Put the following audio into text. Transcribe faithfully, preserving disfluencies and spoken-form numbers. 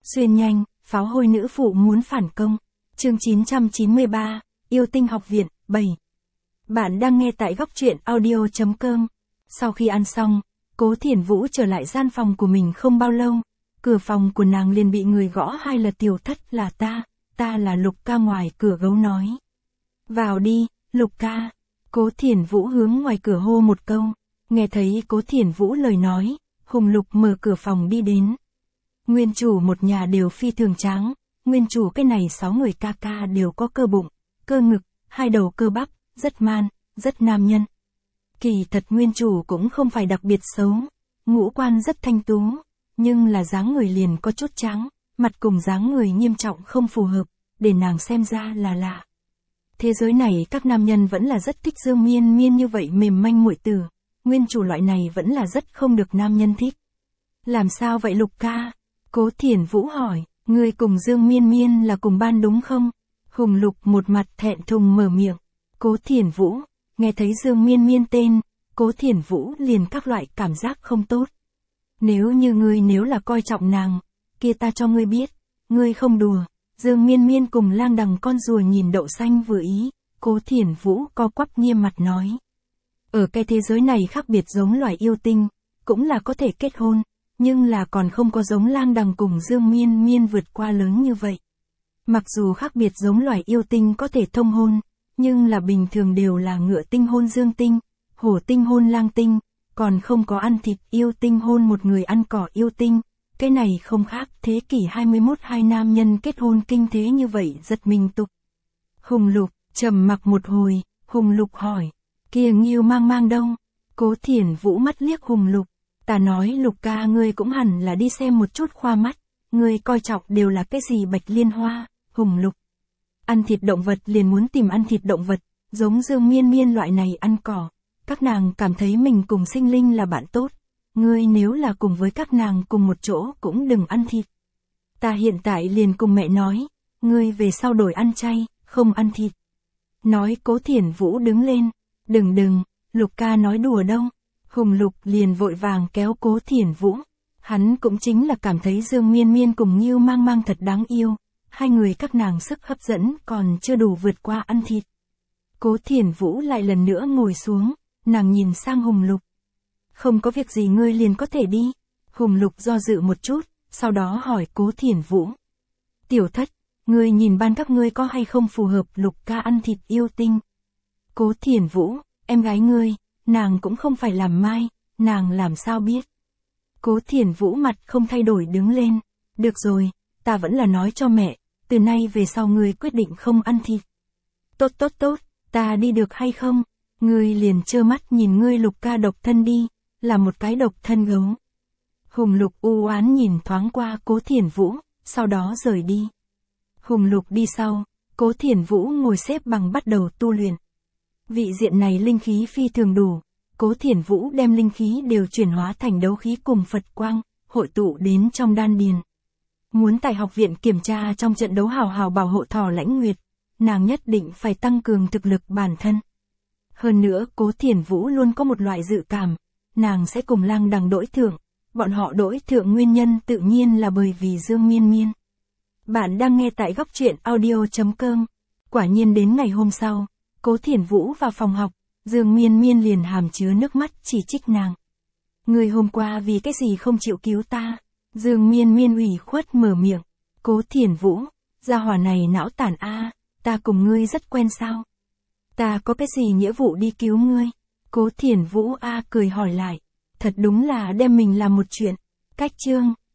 Xuyên nhanh, pháo hôi nữ phụ muốn phản công. Chương chín trăm chín mươi ba, Yêu Tinh Học Viện, bảy. Bạn đang nghe tại góc truyện audio chấm com. Sau khi ăn xong, Cố Thiển Vũ trở lại gian phòng của mình không bao lâu. Cửa phòng của nàng liền bị người gõ hai lần. Tiểu thất là ta, ta là Lục ca ngoài cửa gấu nói. Vào đi, Lục ca. Cố Thiển Vũ hướng ngoài cửa hô một câu. Nghe thấy Cố Thiển Vũ lời nói, Hùng Lục mở cửa phòng đi đến. Nguyên chủ một nhà đều phi thường tráng, nguyên chủ cái này sáu người ca ca đều có cơ bụng, cơ ngực, hai đầu cơ bắp, rất man, rất nam nhân. Kỳ thật nguyên chủ cũng không phải đặc biệt xấu, ngũ quan rất thanh tú, nhưng là dáng người liền có chút trắng, mặt cùng dáng người nghiêm trọng không phù hợp, để nàng xem ra là lạ. Thế giới này các nam nhân vẫn là rất thích Dương Miên Miên như vậy mềm manh muội tử, nguyên chủ loại này vẫn là rất không được nam nhân thích. Làm sao vậy Lục ca? Cố Thiển Vũ hỏi, ngươi cùng Dương Miên Miên là cùng ban đúng không? Hùng Lục một mặt thẹn thùng mở miệng. Cố Thiển Vũ, nghe thấy Dương Miên Miên tên, Cố Thiển Vũ liền các loại cảm giác không tốt. Nếu như ngươi nếu là coi trọng nàng, kia ta cho ngươi biết, ngươi không đùa. Dương Miên Miên cùng lang đằng con rùa nhìn đậu xanh vừa ý, Cố Thiển Vũ co quắp nghiêm mặt nói. Ở cái thế giới này khác biệt giống loài yêu tinh, cũng là có thể kết hôn. Nhưng là còn không có giống lang đằng cùng Dương Miên Miên vượt qua lớn như vậy. Mặc dù khác biệt giống loài yêu tinh có thể thông hôn, nhưng là bình thường đều là ngựa tinh hôn dương tinh, hổ tinh hôn lang tinh, còn không có ăn thịt yêu tinh hôn một người ăn cỏ yêu tinh. Cái này không khác thế kỷ hai mươi mốt hai nam nhân kết hôn kinh thế như vậy rất minh tục. Hùng Lục, trầm mặc một hồi, Hùng Lục hỏi, kia Nghiêu Mang Mang đâu? Cố Thiển Vũ mắt liếc Hùng Lục. Ta nói Lục ca ngươi cũng hẳn là đi xem một chút khoa mắt, ngươi coi trọng đều là cái gì bạch liên hoa, Hùng Lục. Ăn thịt động vật liền muốn tìm ăn thịt động vật, giống Dương Miên Miên loại này ăn cỏ, các nàng cảm thấy mình cùng sinh linh là bạn tốt, ngươi nếu là cùng với các nàng cùng một chỗ cũng đừng ăn thịt. Ta hiện tại liền cùng mẹ nói, ngươi về sau đổi ăn chay, không ăn thịt. Nói Cố Thiển Vũ đứng lên, đừng đừng, Lục ca nói đùa đâu. Hùng Lục liền vội vàng kéo Cố Thiển Vũ. Hắn cũng chính là cảm thấy Dương Miên Miên cùng Nghiêu Mang Mang thật đáng yêu. Hai người các nàng sức hấp dẫn còn chưa đủ vượt qua ăn thịt. Cố Thiển Vũ lại lần nữa ngồi xuống, nàng nhìn sang Hùng Lục. Không có việc gì ngươi liền có thể đi. Hùng Lục do dự một chút, sau đó hỏi Cố Thiển Vũ. Tiểu thất, ngươi nhìn ban các ngươi có hay không phù hợp Lục ca ăn thịt yêu tinh? Cố Thiển Vũ, em gái ngươi. Nàng cũng không phải làm mai, nàng làm sao biết. Cố Thiển Vũ mặt không thay đổi đứng lên. Được rồi, ta vẫn là nói cho mẹ, từ nay về sau ngươi quyết định không ăn thịt. Tốt tốt tốt, ta đi được hay không? Ngươi liền trơ mắt nhìn ngươi Lục ca độc thân đi, là một cái độc thân gấu. Hùng Lục u oán nhìn thoáng qua Cố Thiển Vũ, sau đó rời đi. Hùng Lục đi sau, Cố Thiển Vũ ngồi xếp bằng bắt đầu tu luyện. Vị diện này linh khí phi thường đủ, Cố Thiển Vũ đem linh khí đều chuyển hóa thành đấu khí cùng Phật quang, hội tụ đến trong đan điền. Muốn tại học viện kiểm tra trong trận đấu hào hào bảo hộ Thỏ Lãnh Nguyệt, nàng nhất định phải tăng cường thực lực bản thân. Hơn nữa Cố Thiển Vũ luôn có một loại dự cảm, nàng sẽ cùng lang đằng đổi thượng, bọn họ đổi thượng nguyên nhân tự nhiên là bởi vì Dương Miên Miên. Bạn đang nghe tại góc truyện audio chấm com. Quả nhiên đến ngày hôm sau, Cố Thiển Vũ vào phòng học, Dương Miên Miên liền hàm chứa nước mắt chỉ trích nàng. Ngươi hôm qua vì cái gì không chịu cứu ta? Dương Miên Miên ủy khuất mở miệng. Cố Thiển Vũ, gia hỏa này não tàn a, ta cùng ngươi rất quen sao? Ta có cái gì nghĩa vụ đi cứu ngươi? Cố Thiển Vũ a cười hỏi lại. Thật đúng là đem mình làm một chuyện. Cách chương.